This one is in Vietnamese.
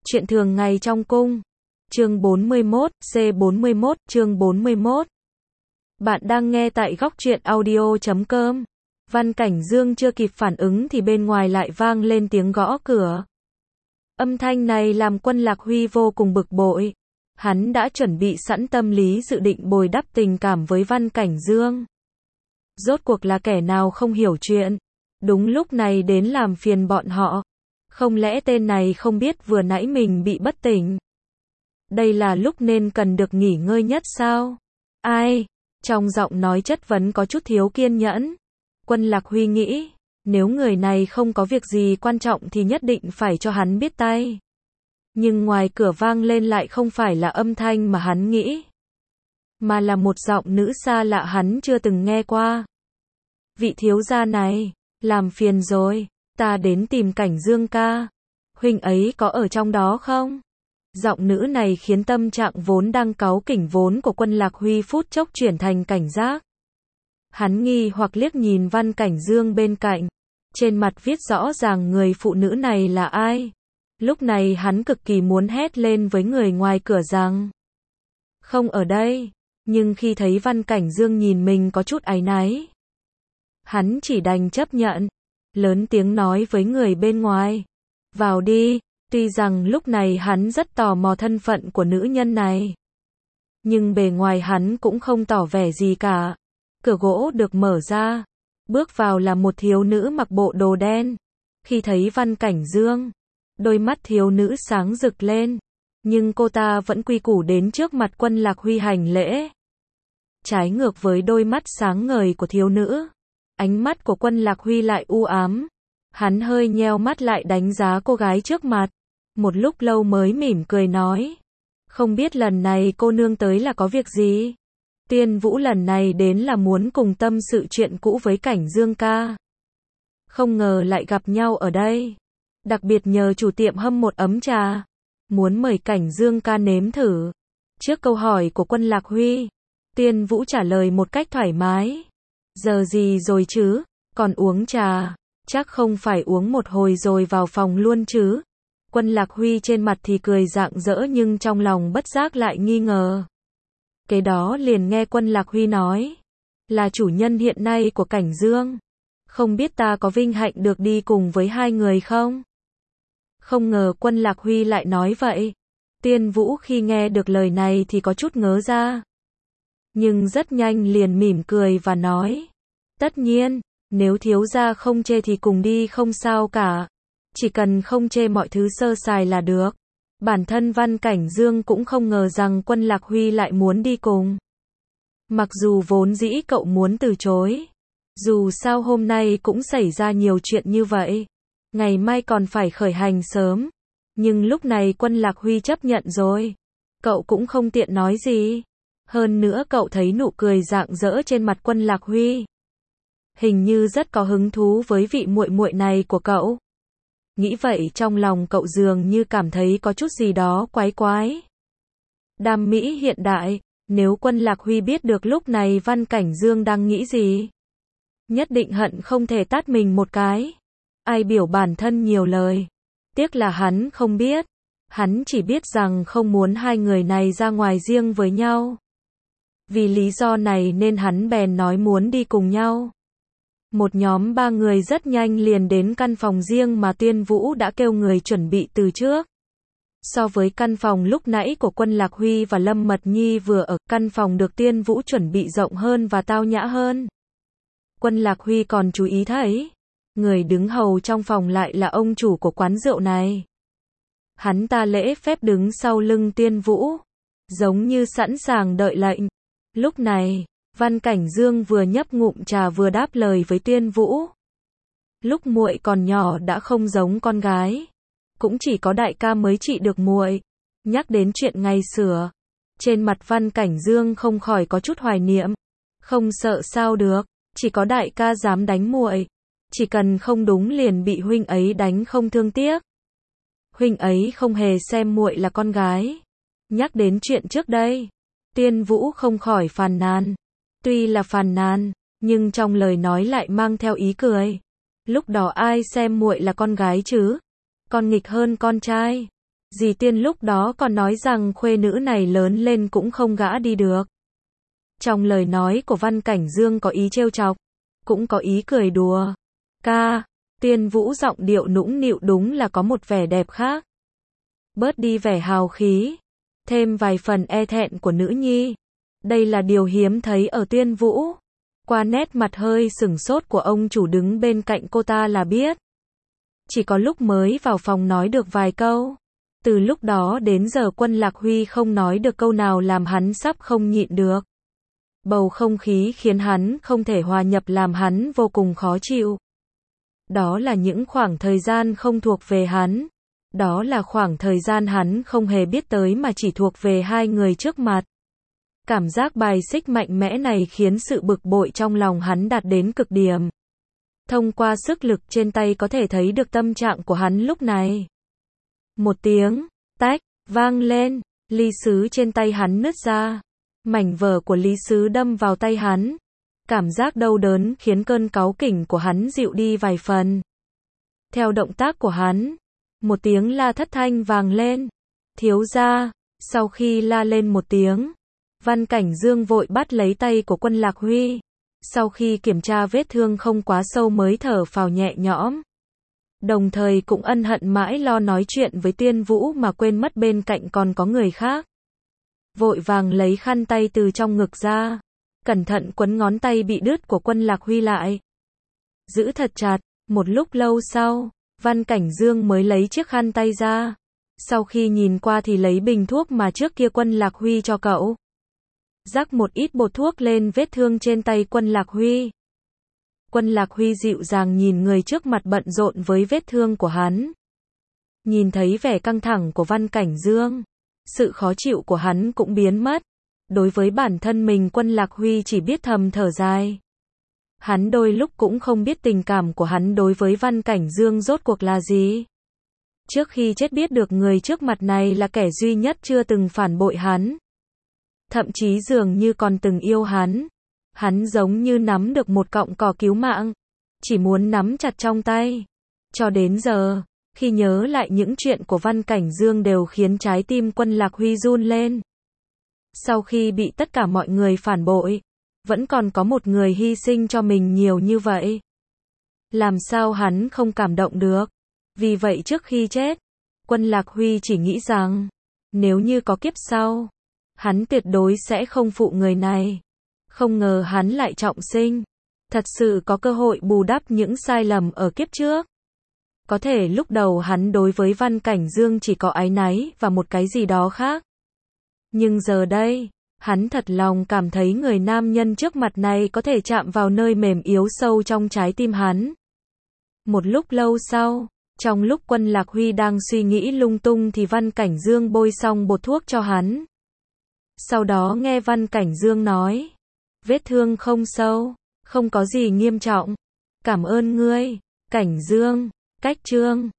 Chuyện thường ngày trong cung. Chương 41, C41, chương 41. Bạn đang nghe tại goctruyện.audio.com. Văn Cảnh Dương chưa kịp phản ứng thì bên ngoài lại vang lên tiếng gõ cửa. Âm thanh này làm Quân Lạc Huy vô cùng bực bội. Hắn đã chuẩn bị sẵn tâm lý dự định bồi đắp tình cảm với Văn Cảnh Dương. Rốt cuộc là kẻ nào không hiểu chuyện, đúng lúc này đến làm phiền bọn họ. Không lẽ tên này không biết vừa nãy mình bị bất tỉnh? Đây là lúc nên cần được nghỉ ngơi nhất sao? Ai? Trong giọng nói chất vấn có chút thiếu kiên nhẫn. Quân Lạc Huy nghĩ, nếu người này không có việc gì quan trọng thì nhất định phải cho hắn biết tay. Nhưng ngoài cửa vang lên lại không phải là âm thanh mà hắn nghĩ, mà là một giọng nữ xa lạ hắn chưa từng nghe qua. Vị thiếu gia này, làm phiền rồi, ta đến tìm Cảnh Dương ca. Huynh ấy có ở trong đó không? Giọng nữ này khiến tâm trạng vốn đang cáu kỉnh vốn của Quân Lạc Huy phút chốc chuyển thành cảnh giác. Hắn nghi hoặc liếc nhìn Văn Cảnh Dương bên cạnh. Trên mặt viết rõ ràng người phụ nữ này là ai. Lúc này hắn cực kỳ muốn hét lên với người ngoài cửa rằng không ở đây. Nhưng khi thấy Văn Cảnh Dương nhìn mình có chút áy náy, hắn chỉ đành chấp nhận. Lớn tiếng nói với người bên ngoài, vào đi. Tuy rằng lúc này hắn rất tò mò thân phận của nữ nhân này, nhưng bề ngoài hắn cũng không tỏ vẻ gì cả. Cửa gỗ được mở ra, bước vào là một thiếu nữ mặc bộ đồ đen. Khi thấy Văn Cảnh Dương, đôi mắt thiếu nữ sáng rực lên, nhưng cô ta vẫn quy củ đến trước mặt Quân Lạc Huy hành lễ. Trái ngược với đôi mắt sáng ngời của thiếu nữ, ánh mắt của Quân Lạc Huy lại u ám. Hắn hơi nheo mắt lại đánh giá cô gái trước mặt. Một lúc lâu mới mỉm cười nói, không biết lần này cô nương tới là có việc gì? Tiên Vũ lần này đến là muốn cùng tâm sự chuyện cũ với Cảnh Dương ca. Không ngờ lại gặp nhau ở đây. Đặc biệt nhờ chủ tiệm hâm một ấm trà, muốn mời Cảnh Dương ca nếm thử. Trước câu hỏi của Quân Lạc Huy, Tiên Vũ trả lời một cách thoải mái. Giờ gì rồi chứ? Còn uống trà? Chắc không phải uống một hồi rồi vào phòng luôn chứ? Quân Lạc Huy trên mặt thì cười rạng rỡ nhưng trong lòng bất giác lại nghi ngờ. Kế đó liền nghe Quân Lạc Huy nói, là chủ nhân hiện nay của Cảnh Dương. Không biết ta có vinh hạnh được đi cùng với hai người không? Không ngờ Quân Lạc Huy lại nói vậy. Tiên Vũ khi nghe được lời này thì có chút ngớ ra, nhưng rất nhanh liền mỉm cười và nói, tất nhiên, nếu thiếu gia không chê thì cùng đi không sao cả. Chỉ cần không chê mọi thứ sơ sài là được. Bản thân Văn Cảnh Dương cũng không ngờ rằng Quân Lạc Huy lại muốn đi cùng. Mặc dù vốn dĩ cậu muốn từ chối. Dù sao hôm nay cũng xảy ra nhiều chuyện như vậy. Ngày mai còn phải khởi hành sớm. Nhưng lúc này Quân Lạc Huy chấp nhận rồi. Cậu cũng không tiện nói gì. Hơn nữa cậu thấy nụ cười rạng rỡ trên mặt Quân Lạc Huy. Hình như rất có hứng thú với vị muội muội này của cậu. Nghĩ vậy trong lòng cậu dường như cảm thấy có chút gì đó quái quái. Đam mỹ hiện đại, nếu Quân Lạc Huy biết được lúc này Văn Cảnh Dương đang nghĩ gì, nhất định hận không thể tát mình một cái. Ai biểu bản thân nhiều lời. Tiếc là hắn không biết. Hắn chỉ biết rằng không muốn hai người này ra ngoài riêng với nhau. Vì lý do này nên hắn bèn nói muốn đi cùng nhau. Một nhóm 3 người rất nhanh liền đến căn phòng riêng mà Tiên Vũ đã kêu người chuẩn bị từ trước. So với căn phòng lúc nãy của Quân Lạc Huy và Lâm Mật Nhi vừa ở, căn phòng được Tiên Vũ chuẩn bị rộng hơn và tao nhã hơn. Quân Lạc Huy còn chú ý thấy, người đứng hầu trong phòng lại là ông chủ của quán rượu này. Hắn ta lễ phép đứng sau lưng Tiên Vũ, giống như sẵn sàng đợi lệnh. Lúc này, Văn Cảnh Dương vừa nhấp ngụm trà vừa đáp lời với Tiên Vũ. Lúc muội còn nhỏ đã không giống con gái, cũng chỉ có đại ca mới trị được muội. Nhắc đến chuyện ngày xưa, trên mặt Văn Cảnh Dương không khỏi có chút hoài niệm. Không sợ sao được, chỉ có đại ca dám đánh muội, chỉ cần không đúng liền bị huynh ấy đánh không thương tiếc. Huynh ấy không hề xem muội là con gái. Nhắc đến chuyện trước đây, Tiên Vũ không khỏi phàn nàn. Tuy là phàn nàn, nhưng trong lời nói lại mang theo ý cười. Lúc đó ai xem muội là con gái chứ? Con nghịch hơn con trai. Dì Tiên lúc đó còn nói rằng khuê nữ này lớn lên cũng không gả đi được. Trong lời nói của Văn Cảnh Dương có ý trêu chọc, cũng có ý cười đùa. Ca, Tiên Vũ giọng điệu nũng nịu đúng là có một vẻ đẹp khác. Bớt đi vẻ hào khí, thêm vài phần e thẹn của nữ nhi. Đây là điều hiếm thấy ở Tiên Vũ. Qua nét mặt hơi sửng sốt của ông chủ đứng bên cạnh cô ta là biết. Chỉ có lúc mới vào phòng nói được vài câu. Từ lúc đó đến giờ Quân Lạc Huy không nói được câu nào làm hắn sắp không nhịn được. Bầu không khí khiến hắn không thể hòa nhập làm hắn vô cùng khó chịu. Đó là những khoảng thời gian không thuộc về hắn. Đó là khoảng thời gian hắn không hề biết tới mà chỉ thuộc về hai người trước mặt. Cảm giác bài xích mạnh mẽ này khiến sự bực bội trong lòng hắn đạt đến cực điểm. Thông qua sức lực trên tay có thể thấy được tâm trạng của hắn lúc này. Một tiếng, tách, vang lên, ly sứ trên tay hắn nứt ra. Mảnh vở của ly sứ đâm vào tay hắn. Cảm giác đau đớn khiến cơn cáu kỉnh của hắn dịu đi vài phần. Theo động tác của hắn, một tiếng la thất thanh vang lên. Thiếu gia, sau khi la lên một tiếng, Văn Cảnh Dương vội bắt lấy tay của Quân Lạc Huy. Sau khi kiểm tra vết thương không quá sâu mới thở phào nhẹ nhõm. Đồng thời cũng ân hận mãi lo nói chuyện với Tiên Vũ mà quên mất bên cạnh còn có người khác. Vội vàng lấy khăn tay từ trong ngực ra. Cẩn thận quấn ngón tay bị đứt của Quân Lạc Huy lại. Giữ thật chặt, một lúc lâu sau, Văn Cảnh Dương mới lấy chiếc khăn tay ra. Sau khi nhìn qua thì lấy bình thuốc mà trước kia Quân Lạc Huy cho cậu. Rắc một ít bột thuốc lên vết thương trên tay Quân Lạc Huy. Quân Lạc Huy dịu dàng nhìn người trước mặt bận rộn với vết thương của hắn. Nhìn thấy vẻ căng thẳng của Văn Cảnh Dương, sự khó chịu của hắn cũng biến mất. Đối với bản thân mình Quân Lạc Huy chỉ biết thầm thở dài. Hắn đôi lúc cũng không biết tình cảm của hắn đối với Văn Cảnh Dương rốt cuộc là gì. Trước khi chết biết được người trước mặt này là kẻ duy nhất chưa từng phản bội hắn. Thậm chí dường như còn từng yêu hắn. Hắn giống như nắm được một cọng cỏ cứu mạng. Chỉ muốn nắm chặt trong tay. Cho đến giờ, khi nhớ lại những chuyện của Văn Cảnh Dương đều khiến trái tim Quân Lạc Huy run lên. Sau khi bị tất cả mọi người phản bội, vẫn còn có một người hy sinh cho mình nhiều như vậy. Làm sao hắn không cảm động được? Vì vậy trước khi chết, Quân Lạc Huy chỉ nghĩ rằng, nếu như có kiếp sau, hắn tuyệt đối sẽ không phụ người này. Không ngờ hắn lại trọng sinh. Thật sự có cơ hội bù đắp những sai lầm ở kiếp trước. Có thể lúc đầu hắn đối với Văn Cảnh Dương chỉ có áy náy và một cái gì đó khác. Nhưng giờ đây, hắn thật lòng cảm thấy người nam nhân trước mặt này có thể chạm vào nơi mềm yếu sâu trong trái tim hắn. Một lúc lâu sau, trong lúc Quân Lạc Huy đang suy nghĩ lung tung thì Văn Cảnh Dương bôi xong bột thuốc cho hắn. Sau đó nghe Văn Cảnh Dương nói, vết thương không sâu, không có gì nghiêm trọng. Cảm ơn ngươi, Cảnh Dương. Cách chương